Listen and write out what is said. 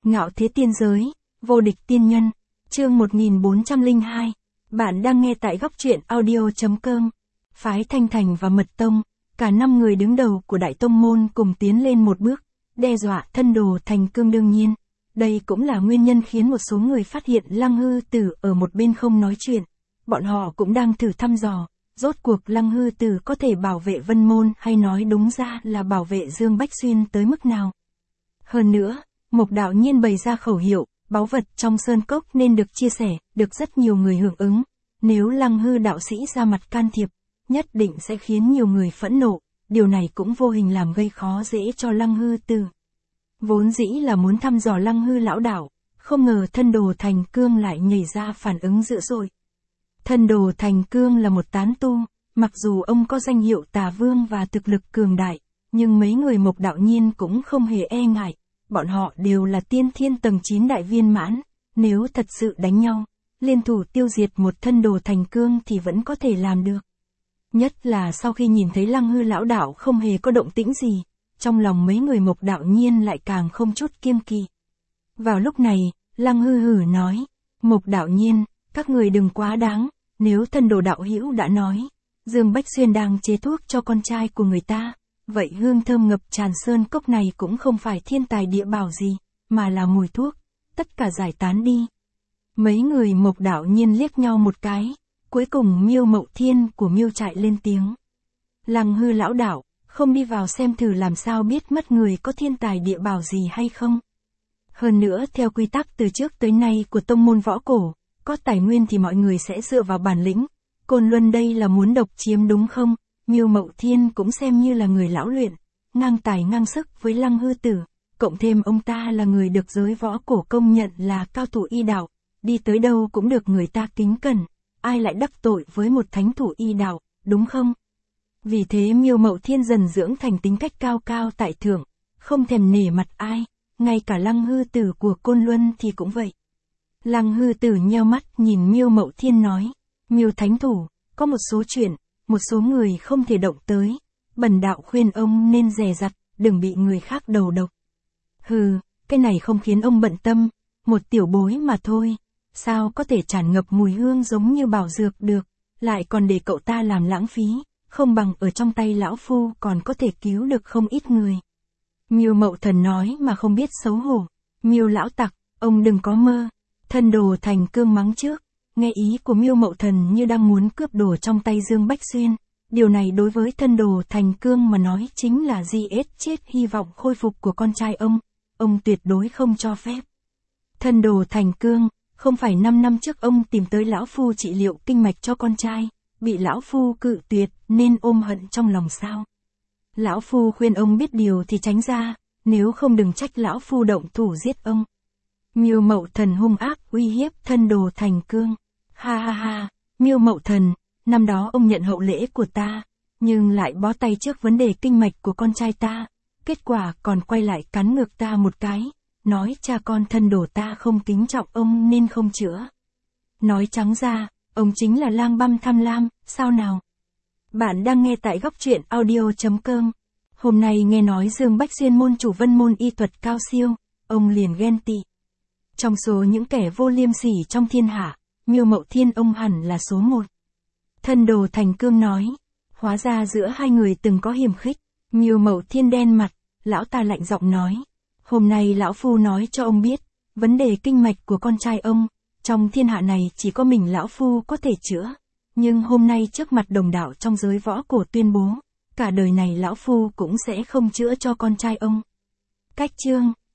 Ngạo thế tiên giới, vô địch tiên nhân, chương 1402. Bạn đang nghe tại góc truyện audio.com. Phái Thanh Thành và Mật Tông, cả 5 người đứng đầu của Đại Tông Môn cùng tiến lên một bước, đe dọa thân đồ Thành Cương. Đương nhiên, đây cũng là nguyên nhân khiến một số người phát hiện Lăng Hư Tử ở một bên không nói chuyện. Bọn họ cũng đang thử thăm dò, rốt cuộc Lăng Hư Tử có thể bảo vệ Vân Môn hay nói đúng ra là bảo vệ Dương Bách Xuyên tới mức nào. Hơn nữa, Mộc Đạo Nhiên bày ra khẩu hiệu, báu vật trong sơn cốc nên được chia sẻ, được rất nhiều người hưởng ứng. Nếu Lăng Hư đạo sĩ ra mặt can thiệp, nhất định sẽ khiến nhiều người phẫn nộ, điều này cũng vô hình làm gây khó dễ cho Lăng Hư Tử. Vốn dĩ là muốn thăm dò Lăng Hư lão đạo, không ngờ thân đồ Thành Cương lại nhảy ra phản ứng dữ dội. Thân đồ Thành Cương là một tán tu, mặc dù ông có danh hiệu Tà Vương và thực lực cường đại, nhưng mấy người Mộc Đạo Nhiên cũng không hề e ngại. Bọn họ đều là tiên thiên tầng 9 đại viên mãn, nếu thật sự đánh nhau, liên thủ tiêu diệt một thân đồ Thành Cương thì vẫn có thể làm được. Nhất là sau khi nhìn thấy Lăng Hư lão đạo không hề có động tĩnh gì, trong lòng mấy người Mộc Đạo Nhiên lại càng không chút kiêng kỵ. Vào lúc này, Lăng Hư hử nói, Mộc Đạo Nhiên, các người đừng quá đáng, nếu thân đồ đạo hữu đã nói, Dương Bách Xuyên đang chế thuốc cho con trai của người ta, vậy hương thơm ngập tràn sơn cốc này cũng không phải thiên tài địa bảo gì, mà là mùi thuốc, tất cả giải tán đi. Mấy người Mộc Đạo Nhiên liếc nhau một cái, cuối cùng Miêu Mậu Thiên của Miêu trại lên tiếng. Lăng Hư lão đạo, không đi vào xem thử làm sao biết mất người có thiên tài địa bảo gì hay không. Hơn nữa theo quy tắc từ trước tới nay của tông môn võ cổ, có tài nguyên thì mọi người sẽ dựa vào bản lĩnh, Côn Luân đây là muốn độc chiếm đúng không? Miêu Mậu Thiên cũng xem như là người lão luyện, ngang tài ngang sức với Lăng Hư Tử, cộng thêm ông ta là người được giới võ cổ công nhận là cao thủ y đạo, đi tới đâu cũng được người ta kính cẩn, ai lại đắc tội với một thánh thủ y đạo, đúng không? Vì thế Miêu Mậu Thiên dần dưỡng thành tính cách cao cao tại thượng, không thèm nể mặt ai, ngay cả Lăng Hư Tử của Côn Luân thì cũng vậy. Lăng Hư Tử nheo mắt nhìn Miêu Mậu Thiên nói, Miêu thánh thủ, có một số chuyện, một số người không thể động tới, bần đạo khuyên ông nên dè dặt, đừng bị người khác đầu độc. Hừ, cái này không khiến ông bận tâm, một tiểu bối mà thôi, sao có thể tràn ngập mùi hương giống như bảo dược được, lại còn để cậu ta làm lãng phí, không bằng ở trong tay lão phu còn có thể cứu được không ít người. Miêu Mậu Thần nói mà không biết xấu hổ, Miêu lão tặc, ông đừng có mơ. Thân đồ Thành Cương mắng trước, nghe ý của Miêu Mậu Thần như đang muốn cướp đồ trong tay Dương Bách Xuyên, điều này đối với thân đồ Thành Cương mà nói chính là giết chết hy vọng khôi phục của con trai ông tuyệt đối không cho phép. Thân đồ Thành Cương, không phải 5 năm trước ông tìm tới lão phu trị liệu kinh mạch cho con trai, bị lão phu cự tuyệt nên ôm hận trong lòng sao? Lão phu khuyên ông biết điều thì tránh ra, nếu không đừng trách lão phu động thủ giết ông. Miêu Mậu Thần hung ác uy hiếp thân đồ Thành Cương. Ha ha ha, Miêu Mậu Thần, năm đó ông nhận hậu lễ của ta, nhưng lại bó tay trước vấn đề kinh mạch của con trai ta, kết quả còn quay lại cắn ngược ta một cái, nói cha con thân đồ ta không kính trọng ông nên không chữa. Nói trắng ra, ông chính là lang băm tham lam, sao nào? Bạn đang nghe tại góc truyện audio.com. Hôm nay nghe nói Dương Bách Xuyên môn chủ Vân Môn y thuật cao siêu, ông liền ghen tị. Trong số những kẻ vô liêm sỉ trong thiên hạ, Miêu Mậu Thiên ông hẳn là số 1. Thân đồ Thành Cương nói, hóa ra giữa hai người từng có hiềm khích. Miêu Mậu Thiên đen mặt, lão ta lạnh giọng nói, hôm nay lão phu nói cho ông biết, vấn đề kinh mạch của con trai ông, trong thiên hạ này chỉ có mình lão phu có thể chữa, nhưng hôm nay trước mặt đồng đạo trong giới võ cổ tuyên bố, cả đời này lão phu cũng sẽ không chữa cho con trai ông. Cách chương